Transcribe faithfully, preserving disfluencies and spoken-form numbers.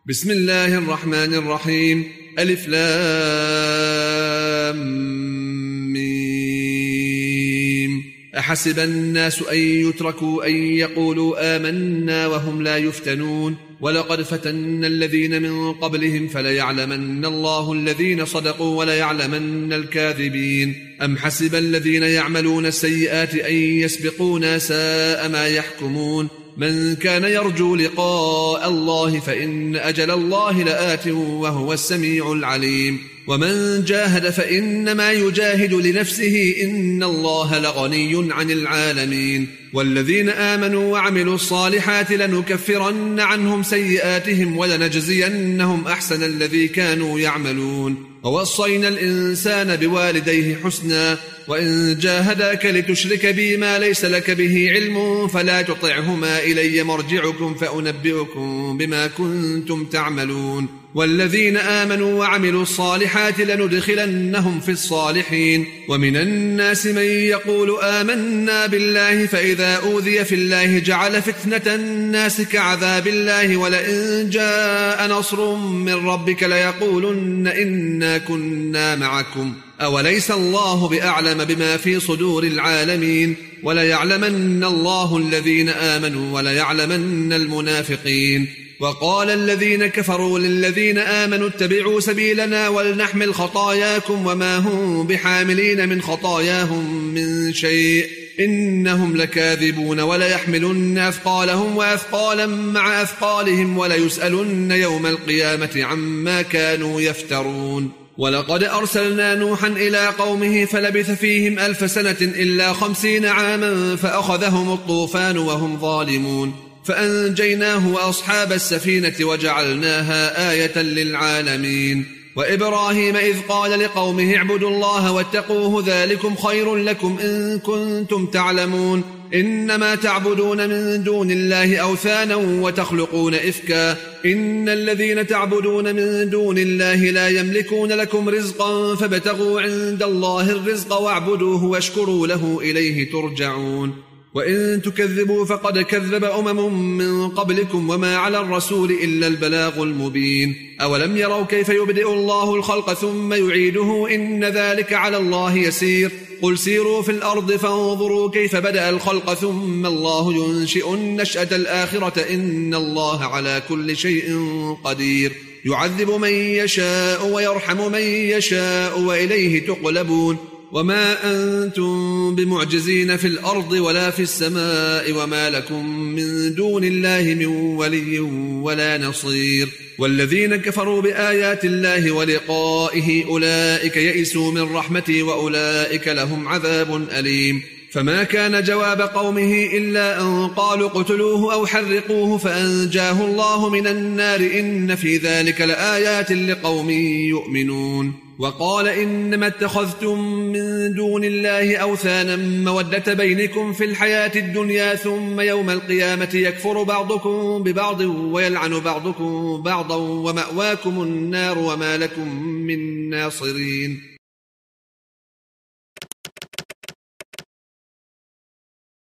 بسم الله الرحمن الرحيم. ألف لام ميم. أحسب الناس أن يتركوا أن يقولوا آمنا وهم لا يفتنون ولقد فتنا الذين من قبلهم فليعلمن الله الذين صدقوا وليعلمن الكاذبين. أم حسب الذين يعملون السيئات أن يسبقونا ساء ما يحكمون. من كان يرجو لقاء الله فإن أجل الله لآت وهو السميع العليم. ومن جاهد فإنما يجاهد لنفسه إن الله لغني عن العالمين. والذين آمنوا وعملوا الصالحات لنكفرن عنهم سيئاتهم ولنجزينهم أحسن الذي كانوا يعملون. ووصينا الإنسان بوالديه حسنا وإن جاهداك لتشرك بي ما ليس لك به علم فلا تطعهما إلي مرجعكم فأنبئكم بما كنتم تعملون. والذين آمنوا وعملوا الصالحات لندخلنهم في الصالحين. ومن الناس من يقول آمنا بالله فإذا أوذي في الله جعل فتنة الناس كعذاب الله ولئن جاء نصر من ربك ليقولن إنا كنا معكم أوليس الله بأعلم بما في صدور العالمين. وليعلمن الله الذين آمنوا وليعلمن المنافقين. وقال الذين كفروا للذين آمنوا اتبعوا سبيلنا ولنحمل خطاياكم وما هم بحاملين من خطاياهم من شيء إنهم لكاذبون. وليحملن أثقالهم وأثقالا مع أثقالهم وليسألن يوم القيامة عما كانوا يفترون. ولقد أرسلنا نوحا إلى قومه فلبث فيهم ألف سنة إلا خمسين عاما فأخذهم الطوفان وهم ظالمون فأنجيناه وأصحاب السفينة وجعلناها آية للعالمين. وإبراهيم إذ قال لقومه اعبدوا الله واتقوه ذلكم خير لكم إن كنتم تعلمون. إنما تعبدون من دون الله أوثانا وتخلقون إفكا إن الذين تعبدون من دون الله لا يملكون لكم رزقا فابتغوا عند الله الرزق واعبدوه واشكروا له إليه ترجعون. وإن تكذبوا فقد كذب أمم من قبلكم وما على الرسول إلا البلاغ المبين. أولم يروا كيف يبدئ الله الخلق ثم يعيده إن ذلك على الله يسير. قل سيروا في الأرض فانظروا كيف بدأ الخلق ثم الله ينشئ النشأة الآخرة إن الله على كل شيء قدير. يعذب من يشاء ويرحم من يشاء وإليه تقلبون. وما أنتم بمعجزين في الأرض ولا في السماء وما لكم من دون الله من ولي ولا نصير. والذين كفروا بآيات الله ولقائه أولئك يئسوا من رحمتي وأولئك لهم عذاب أليم. فما كان جواب قومه إلا أن قالوا اقتلوه أو حرقوه فأنجاه الله من النار إن في ذلك لآيات لقوم يؤمنون. وقال إنما اتخذتم من دون الله أوثانا مودة بينكم في الحياة الدنيا ثم يوم القيامة يكفر بعضكم ببعض ويلعن بعضكم بعضا ومأواكم النار وما لكم من ناصرين.